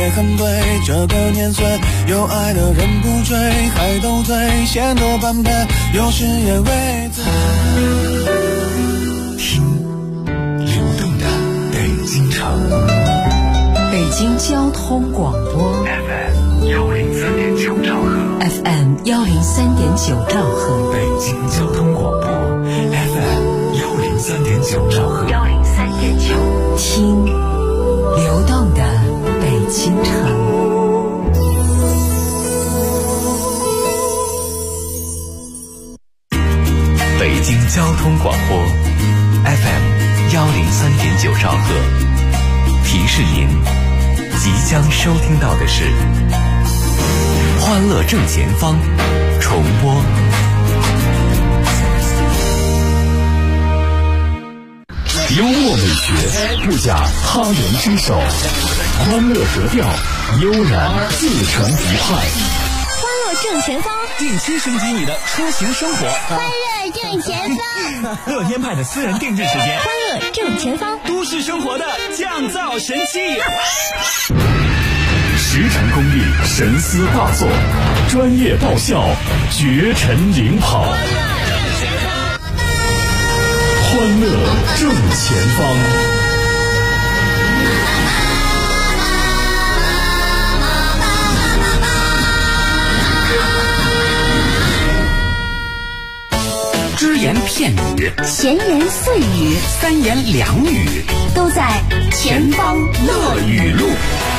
爱很对，这个年岁有爱的人不追，还斗嘴，显得般配，有时也为自听流动的北京城， 北京交通广播 FM103.9兆赫 ，FM103.9兆赫， 北京交通广播 FM103.9兆赫 ，103.9，听流动的北京城。 北京交通广播 FM103.9兆赫，提示您即将收听到的是欢乐正前方重播。幽默美学不假他人之手，欢乐格调悠然自成一派。 欢乐正前方， 定期升级你的出行生活。 欢乐正前方， 乐天派的私人定制时间。 欢乐正前方， 都市生活的降噪神器。 石城工艺神思大作，专业爆笑，绝尘领跑。欢乐正前方。 只言片语， 闲言碎语， 三言两语， 都在前方乐语录。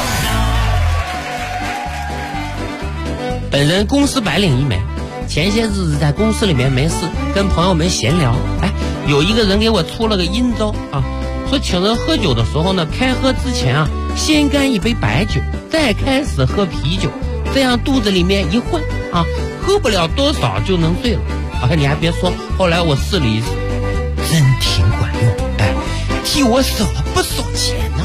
本人公司白领一枚，前些日子在公司里面没事，跟朋友们闲聊，有一个人给我出了个阴招啊，说请人喝酒的时候呢，开喝之前啊，先干一杯白酒，再开始喝啤酒，这样肚子里面一混啊，喝不了多少就能醉了。你还别说，后来我试了一次，真挺管用，替我省了不少钱呢。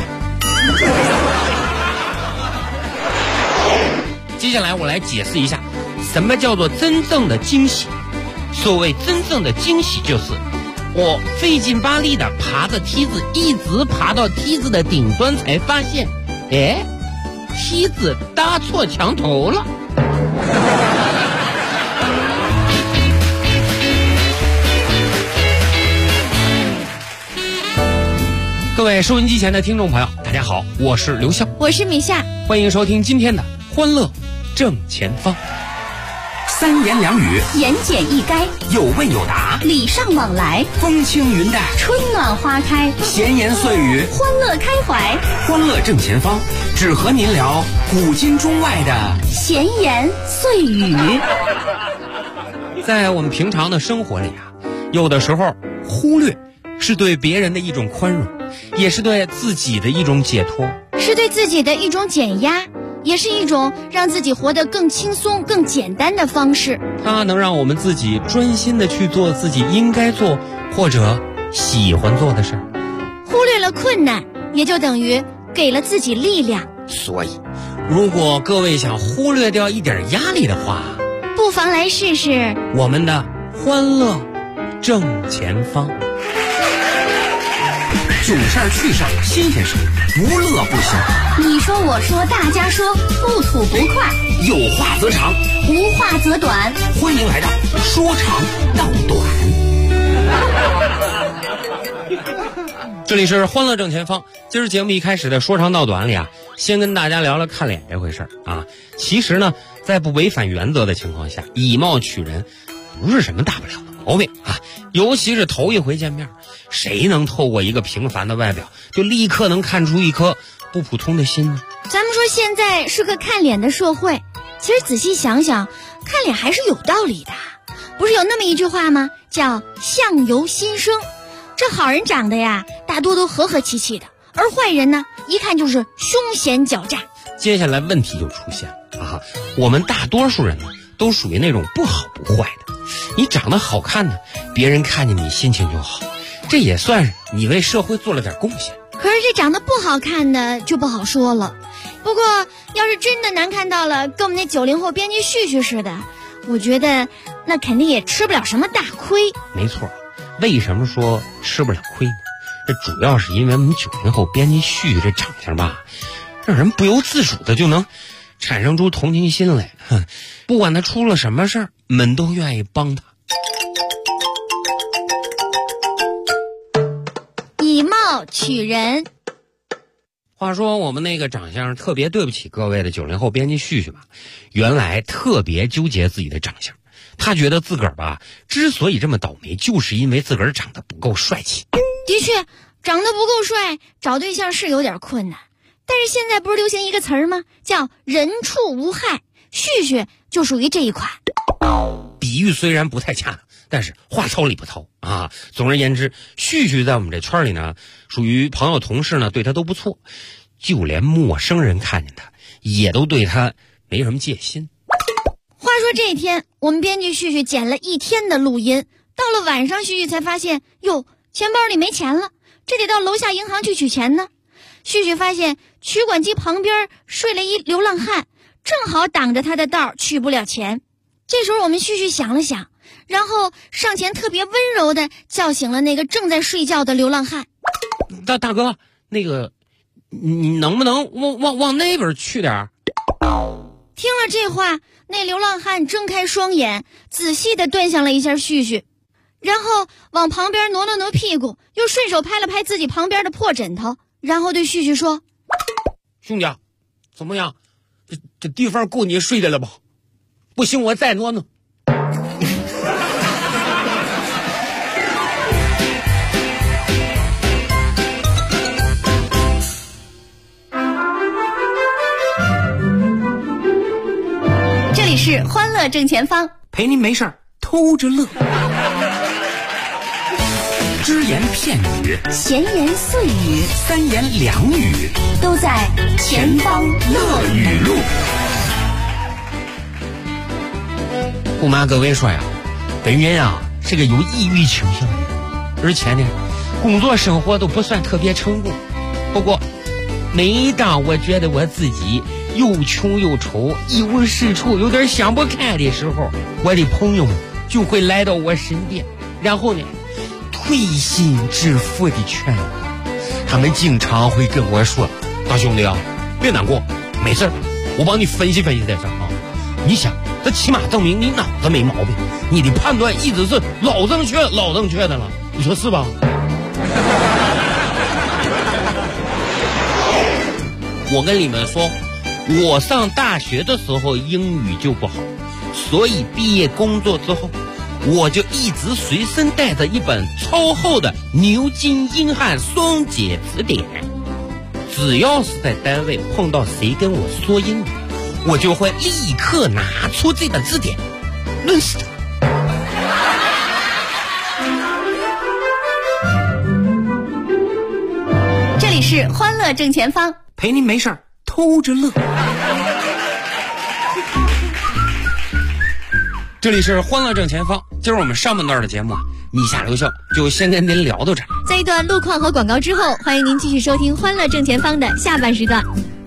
接下来我来解释一下，什么叫做真正的惊喜。所谓真正的惊喜，就是我费劲巴力的爬着梯子，一直爬到梯子的顶端，才发现，梯子搭错墙头了。各位收音机前的听众朋友，大家好，我是刘笑， 我是米夏， 欢迎收听今天的欢乐正前方。 三言两语， 言简意赅， 有问有答， 礼尚往来， 风轻云淡， 春暖花开， 闲言碎语， 欢乐开怀。 欢乐正前方，只和您聊古今中外的闲言碎语。 在我们平常的生活里啊，有的时候忽略是对别人的一种宽容，也是对自己的一种解脱， 是对自己的一种减压，也是一种让自己活得更轻松更简单的方式。 它能让我们自己专心的去做自己应该做或者喜欢做的事儿。 忽略了困难，也就等于给了自己力量。 所以如果各位想忽略掉一点压力的话， 不妨来试试我们的欢乐正前方。 囧事儿趣事儿新鲜事，无乐不休。 你说我说大家说，不吐不快， 有话则长， 无话则短。 欢迎来到说长道短。 这里是欢乐正前方。今儿节目一开始的说长道短里啊，先跟大家聊聊看脸这回事儿啊。其实呢，在不违反原则的情况下，以貌取人不是什么大不了的毛病啊。尤其是头一回见面，谁能透过一个平凡的外表就立刻能看出一颗不普通的心呢？ 咱们说现在是个看脸的社会，其实仔细想想，看脸还是有道理的。不是有那么一句话吗？叫相由心生。这好人长得呀，大多都和和气气的，而坏人呢，一看就是凶险狡诈。 接下来问题就出现了啊，我们大多数人呢，都属于那种不好不坏的。你长得好看呢，别人看见你心情就好，这也算是你为社会做了点贡献。 可是这长得不好看的就不好说了。不过要是真的难看到了，跟我们那90后编辑絮絮似的，我觉得那肯定也吃不了什么大亏。 没错，为什么说吃不了亏呢？这主要是因为我们90后编辑絮絮这长相吧， 让人不由自主的就能产生出同情心来。不管他出了什么事儿，们都愿意帮他。 以貌取人。 话说我们那个长相特别对不起各位的90后编辑旭旭吧，原来特别纠结自己的长相，他觉得自个儿吧，之所以这么倒霉，就是因为自个儿长得不够帅气。 的确，长得不够帅，找对象是有点困难。但是现在不是流行一个词儿吗？叫人畜无害，旭旭就属于这一款。 比喻虽然不太恰当，但是话糙理不糙啊。总而言之，旭旭在我们这圈里呢，属于朋友同事呢，对他都不错，就连陌生人看见他也都对他没什么戒心。 话说这一天，我们编辑旭旭剪了一天的录音，到了晚上，旭旭才发现，哟，钱包里没钱了，这得到楼下银行去取钱呢。旭旭发现取款机旁边睡了一流浪汉，正好挡着他的道，取不了钱。这时候我们旭旭想了想，然后上前特别温柔地叫醒了那个正在睡觉的流浪汉。 大哥，那个你能不能往那边去点儿？ 听了这话，那流浪汉睁开双眼，仔细地端详了一下旭旭，然后往旁边挪了挪屁股，又顺手拍了拍自己旁边的破枕头，然后对旭旭说： 兄弟，怎么样？这地方够你睡的了吧？不行，我再挪挪。 这里是欢乐正前方， 陪您没事儿偷着乐。只言片语， 闲言碎语， 三言两语， 都在前方乐语录。 不瞒各位说呀，本人啊是个有抑郁倾向的人，而且呢，工作生活都不算特别成功。不过，每当我觉得我自己又穷又丑、一无是处、有点想不开的时候，我的朋友们就会来到我身边，然后呢，推心置腹的劝我。他们经常会跟我说：“大兄弟啊，别难过，没事，我帮你分析分析这事啊。你想，这起码证明你脑子没毛病，你的判断一直是老正确的了，你说是吧？”我跟你们说，我上大学的时候英语就不好，所以毕业工作之后，我就一直随身带着一本超厚的牛津英汉双解词典。只要是在单位碰到谁跟我说英语，我就会立刻拿出这本字典，论死他。 这里是欢乐正前方， 陪您没事儿偷着乐。 这里是欢乐正前方，今儿我们上半段的节目啊，你下留笑就先跟您聊到这儿。 在一段路况和广告之后，欢迎您继续收听欢乐正前方的下半时段。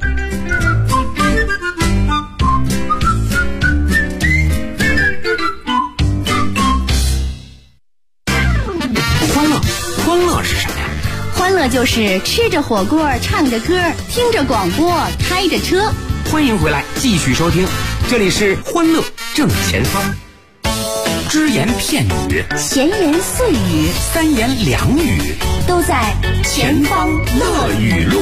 欢乐是什么呀？ 欢乐就是吃着火锅，唱着歌，听着广播，开着车。 欢迎回来，继续收听，这里是欢乐正前方。只言片语， 闲言碎语， 三言两语， 都在前方乐语录。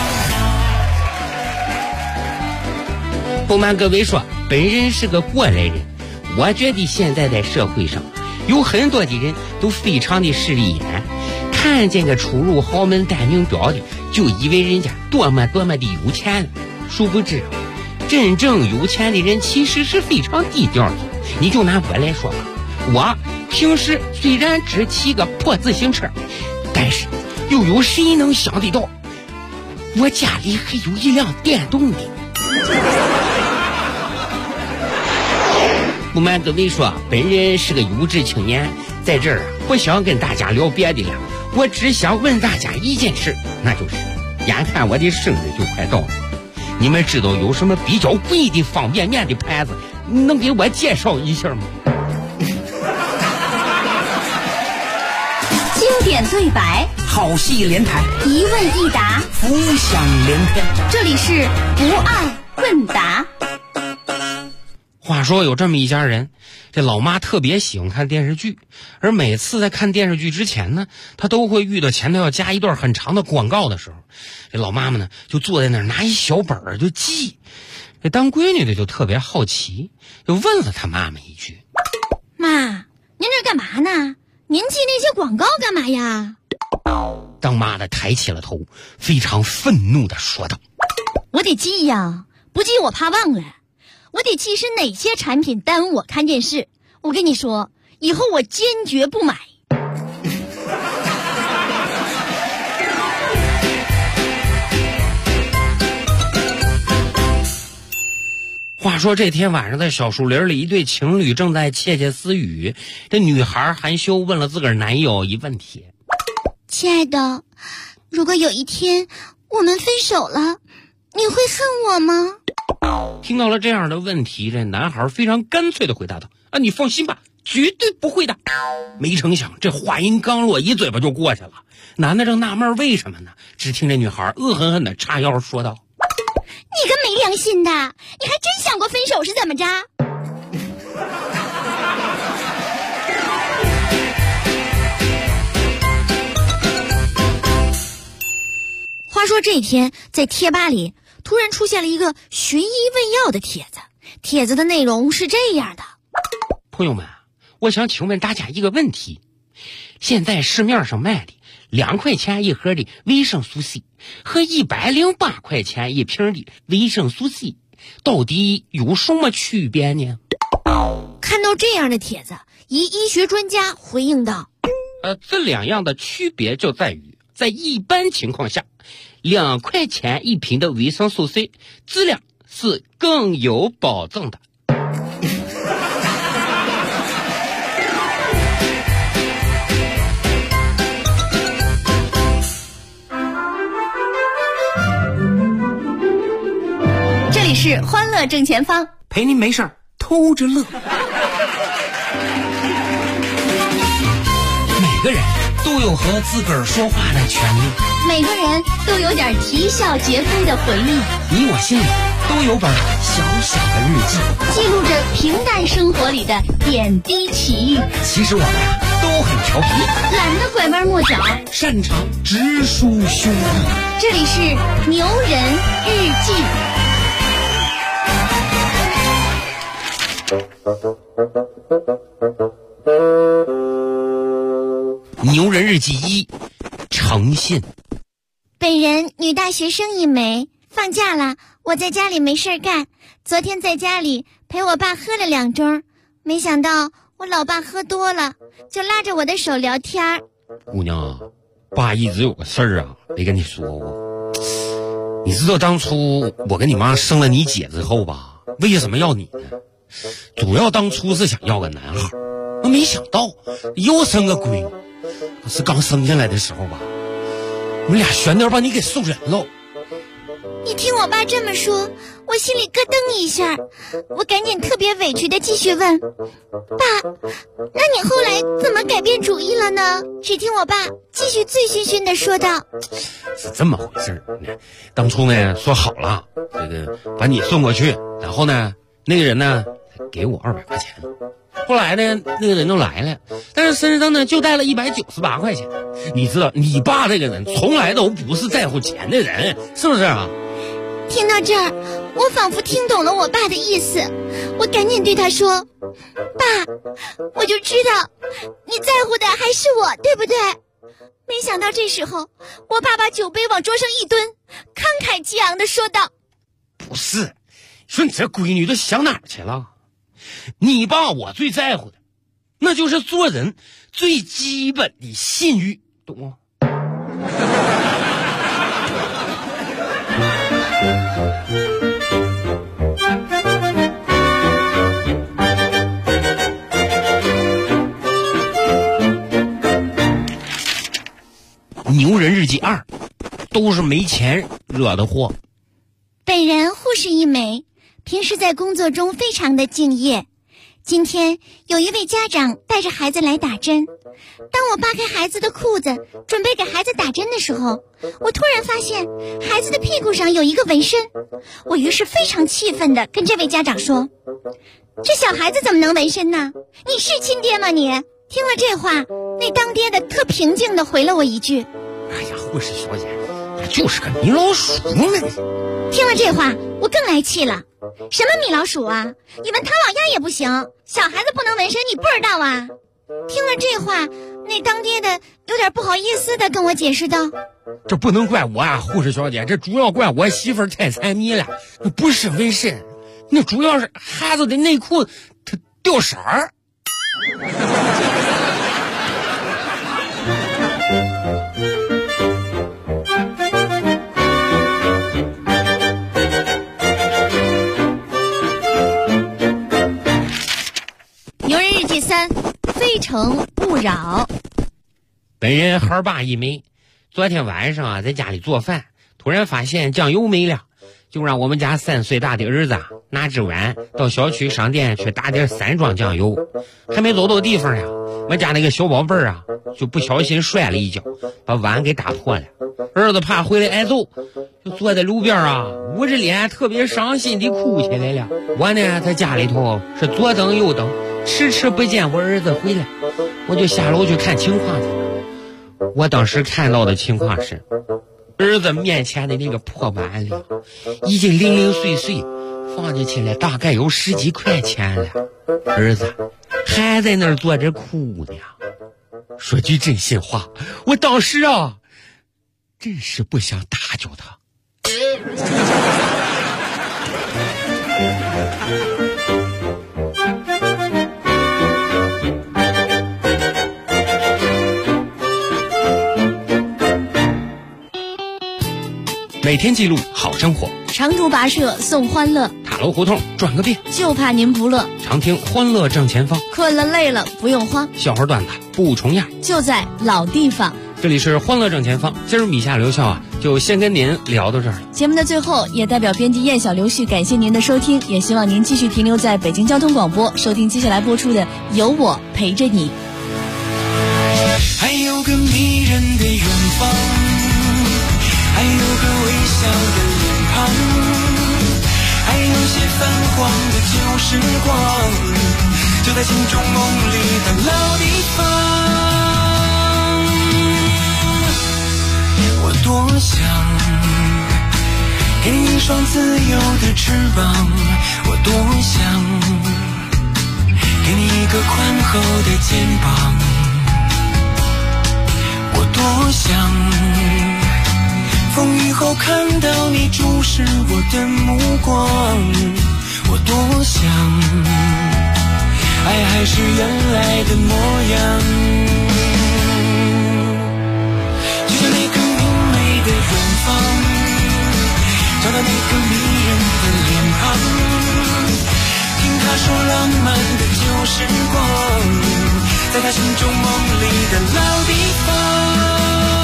不瞒各位说，本人是个过来人。我觉得现在在社会上有很多的人都非常的势利眼，看见个出入豪门单名表的，就以为人家多么的有钱，殊不知真正有钱的人其实是非常低调的。你就拿我来说吧，我平时虽然只骑个破自行车，但是又有谁能想得到我家里还有一辆电动的？不瞒各位说，本人是个有志青年，在这儿不想跟大家聊别的了，我只想问大家一件事，那就是眼看我的生日就快到了，你们知道有什么比较贵的方便面的牌子能给我介绍一下吗？ 经典对白， 好戏连台， 一问一答， 浮想联翩。 这里是不二问答。 话说有这么一家人，这老妈特别喜欢看电视剧，而每次在看电视剧之前呢，她都会遇到前头要加一段很长的广告的时候，这老妈妈呢就坐在那儿拿一小本儿就记。这当闺女的就特别好奇，就问了她妈妈一句： 妈，您这干嘛呢？您记那些广告干嘛呀？ 当妈的抬起了头，非常愤怒地说道： 我得记呀，不记我怕忘了。我得记是哪些产品耽误我看电视。我跟你说，以后我坚决不买。 话说这天晚上，在小树林里，一对情侣正在窃窃私语。这女孩含羞问了自个儿男友一问题： 亲爱的，如果有一天我们分手了，你会恨我吗？ 听到了这样的问题，这男孩非常干脆地回答道：你放心吧，绝对不会的。没成想这话音刚落，一嘴巴就过去了。男的正纳闷为什么呢，只听这女孩恶狠狠地叉腰说道： 你个没良心的，你还真想过分手是怎么着？话说这天，在贴吧里突然出现了一个寻医问药的帖子，帖子的内容是这样的： 朋友们，我想请问大家一个问题，现在市面上卖的2块钱一盒的维生素 C 和108块钱一瓶的维生素 C 到底有什么区别呢？ 看到这样的帖子，一医学专家回应道： 这两样的区别就在于，在一般情况下，2块钱一瓶的维生素 C 质量是更有保证的。 这里是欢乐正前方， 陪您没事儿偷着乐。每个人都有和自个儿说话的权利， 每个人都有点啼笑皆非的回忆， 你我心里都有本小小的日记， 记录着平淡生活里的点滴奇遇。 其实我们都很调皮， 懒得拐弯抹角， 擅长直抒胸臆。 这里是牛人日记。 牛人日记1，诚信。 本人女大学生一枚，放假了，我在家里没事干。昨天在家里陪我爸喝了2盅，没想到我老爸喝多了，就拉着我的手聊天。 姑娘，爸一直有个事儿啊，没跟你说过。你知道当初我跟你妈生了你姐之后吧，为什么要你呢？主要当初是想要个男孩，没想到又生个闺女。可是刚生下来的时候吧，我们俩悬点把你给送人了。 一听我爸这么说，我心里咯噔一下，我赶紧特别委屈的继续问：爸，那你后来怎么改变主意了呢？只听我爸继续醉醺醺的说道： 是这么回事儿，当初呢说好了，这个把你送过去，然后呢那个人呢给我200块钱。后来呢那个人就来了，但是身上呢就带了198块钱。你知道你爸这个人从来都不是在乎钱的人，是不是啊？ 听到这儿，我仿佛听懂了我爸的意思，我赶紧对他说：爸，我就知道你在乎的还是我，对不对？没想到这时候我爸把酒杯往桌上一蹲，慷慨激昂地说道： 不是，说你这闺女都想哪儿去了？你爸我最在乎的那就是做人最基本的信誉，懂吗？牛人日记2，都是没钱惹的祸。 本人护士一枚，平时在工作中非常的敬业。 今天有一位家长带着孩子来打针，当我扒开孩子的裤子准备给孩子打针的时候，我突然发现孩子的屁股上有一个纹身。我于是非常气愤地跟这位家长说，这小孩子怎么能纹身呢？你是亲爹吗你？听了这话，那当爹的特平静地回了我一句， 哎呀，护士小姐，他就是个米老鼠嘛。 听了这话我更来气了，什么米老鼠啊？你纹唐老鸭也不行，小孩子不能纹身你不知道啊？听了这话，那当爹的有点不好意思地跟我解释道， 这不能怪我啊，护士小姐，这主要怪我媳妇儿太财迷了，不是纹身，那主要是孩子的内裤它掉色儿。 牛人日记3，非诚勿扰。 本人孩儿爸一枚，昨天晚上啊，在家里做饭，突然发现酱油没了，就让我们家3岁大的儿子拿只碗到小区商店去打点3装酱油。还没走到地方呀，我家那个小宝贝儿啊，就不小心摔了一跤，把碗给打破了。儿子怕回来挨揍，就坐在路边啊，捂着脸特别伤心地哭起来了。我呢，在家里头是左等右等，迟迟不见我儿子回来，我就下楼去看情况去了。我当时看到的情况是，儿子面前的那个破碗里已经零零碎碎放进去了大概有10几块钱了，儿子还在那儿坐着哭呢。说句真心话，我当时啊真是不想打救他。每天记录好生活， 长途跋涉送欢乐， 塔楼胡同转个遍， 就怕您不乐。 常听欢乐正前方， 困了累了不用慌， 笑话段子不重样， 就在老地方。 这里是欢乐正前方，今儿米夏留校啊，就先跟您聊到这儿了。 节目的最后，也代表编辑燕小刘旭感谢您的收听，也希望您继续停留在北京交通广播，收听接下来播出的《有我陪着你》。 还有个迷人的远方，还有个微笑的脸庞，还有些泛黄的旧时光，就在心中梦里的老地方。我多想给你一双自由的翅膀，我多想给你一个宽厚的肩膀，我多想风雨后看到你注视我的目光，我多想爱还是原来的模样，就像那个明媚的远方，找到那个迷人的脸庞，听他说浪漫的旧时光，在他心中梦里的老地方。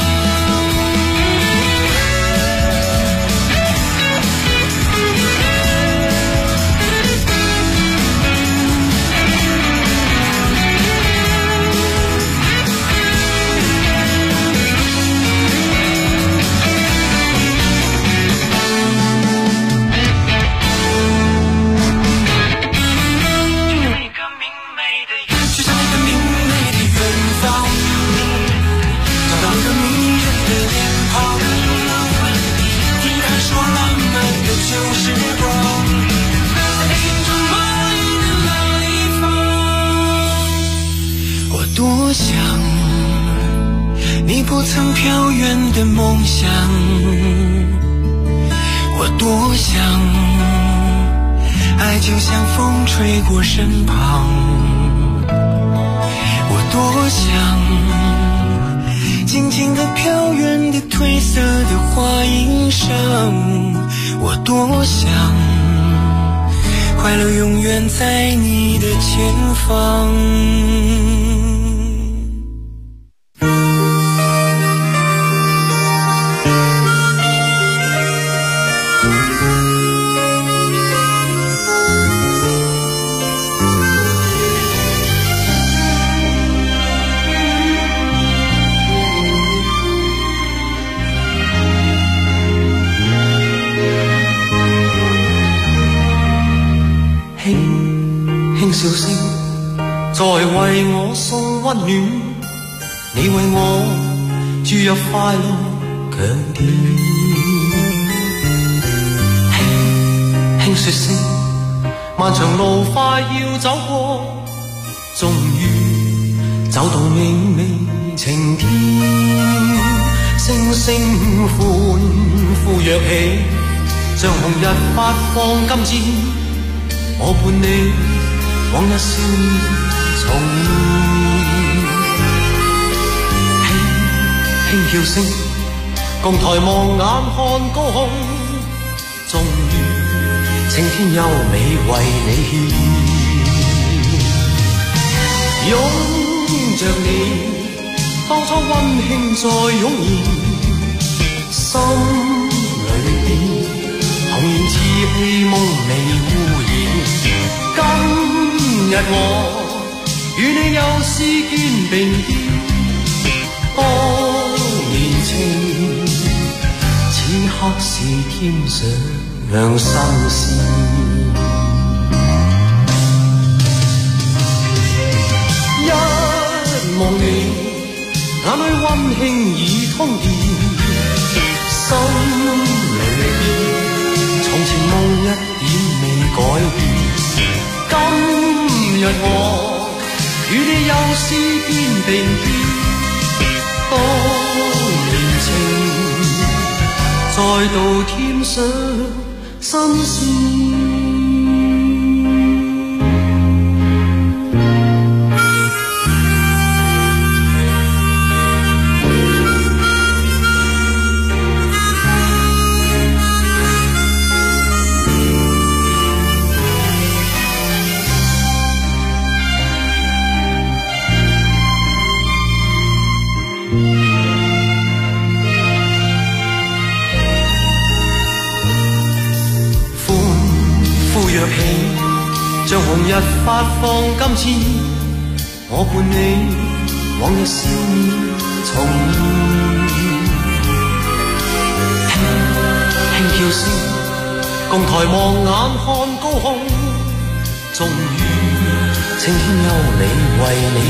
多想你不曾飘远的梦想，我多想爱就像风吹过身旁，我多想静静地飘远的褪色的花衣裳，我多想快乐永远在你的前方。 为我送温暖，你为我注入快乐强電。輕輕說聲，漫長路快要走過，終於走到明媚晴天。星星歡呼躍起，像紅日發放金箭，我伴你往日少年重現。輕叫聲，共抬望眼看高空，終於青天優美為你獻。擁着你，當初溫馨再湧現，心裏邊童言稚氣夢未污染。今日我與你又是肩並肩，當年情此刻是添上新鮮。一望你，眼裏溫馨已通電，心裏邊從前夢一點未改變。今日我與你又是肩並肩，當年情再度添上新鮮。像紅日發放金箭，我伴你往日少年重現。輕叫聲，共抬望眼看高空，終於青天優美為你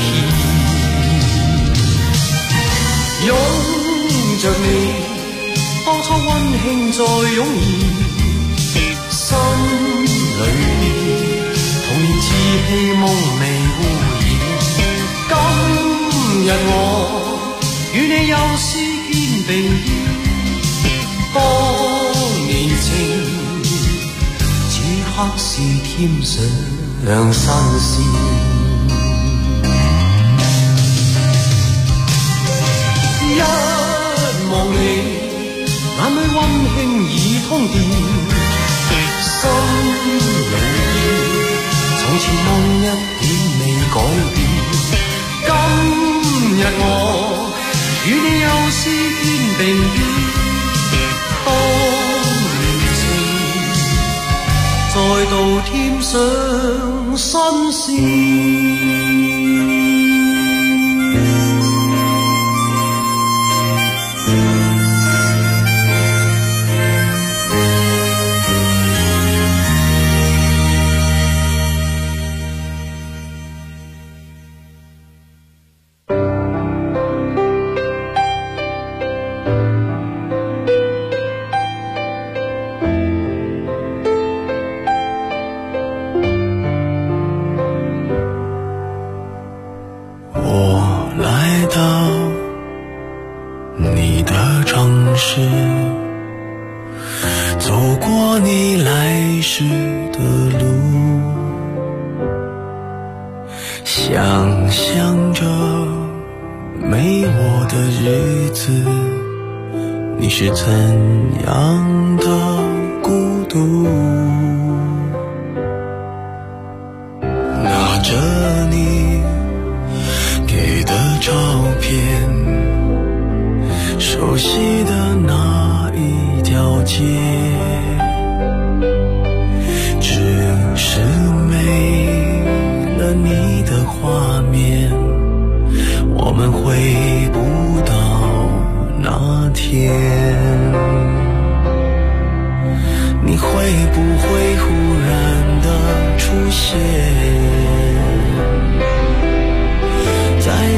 獻。擁着你，當初溫馨再湧現，心裏邊童年稚氣夢未污染。今日我與你又是肩並肩，當年情此刻是添上新鮮。一望你，眼裏溫馨已通電，心裏從前夢一點未改變。今日我與你又是肩並肩，當年情再度添上新鮮。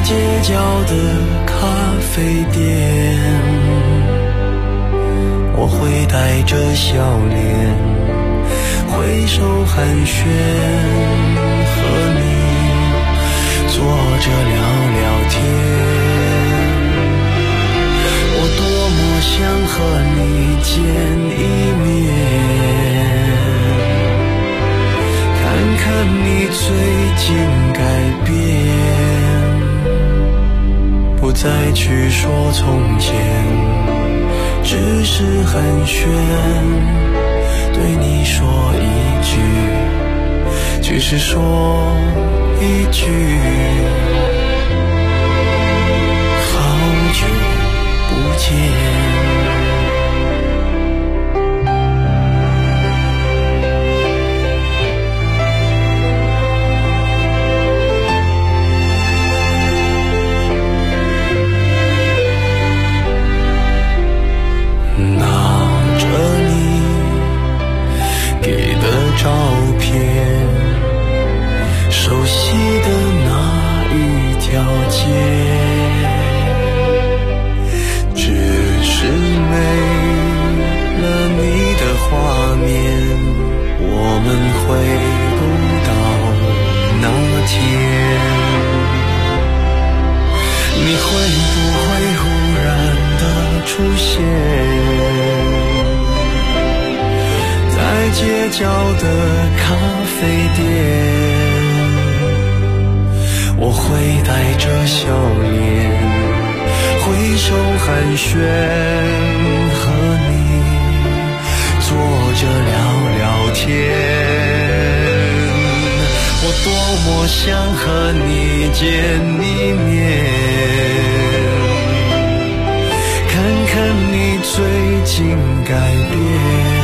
街角的咖啡店，我会带着笑脸挥手寒暄，和你坐着聊聊天。我多么想和你见一面，看看你最近改变，不再去说从前，只是寒暄，对你说一句，只是说一句，好久不见。照片，熟悉的那一条街，只是没了你的画面，我们回不到那天。你会不会忽然的出现在街角的咖啡店？我会带着笑脸挥手寒暄，和你坐着聊聊天。我多么想和你见一面，看看你最近改变，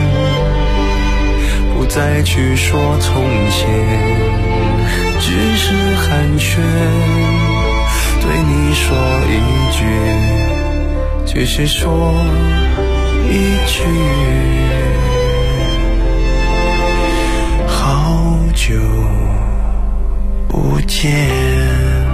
不再去说从前，只是寒暄，对你说一句，只是说一句，好久不见。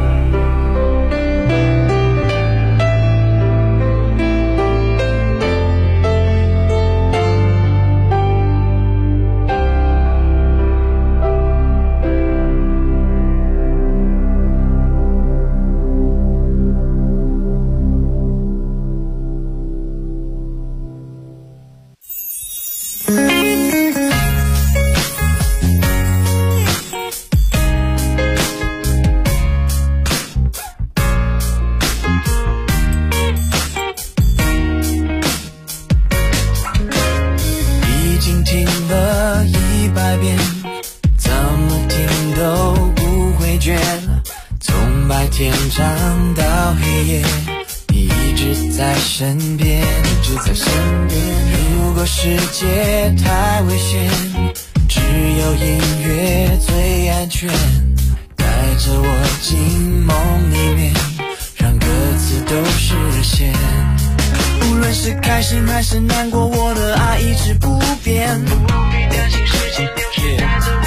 世界太危险，只有音乐最安全，带着我进梦里面，让歌词都实现。无论是开心还是难过，我的爱一直不变，不必担心时间流逝带走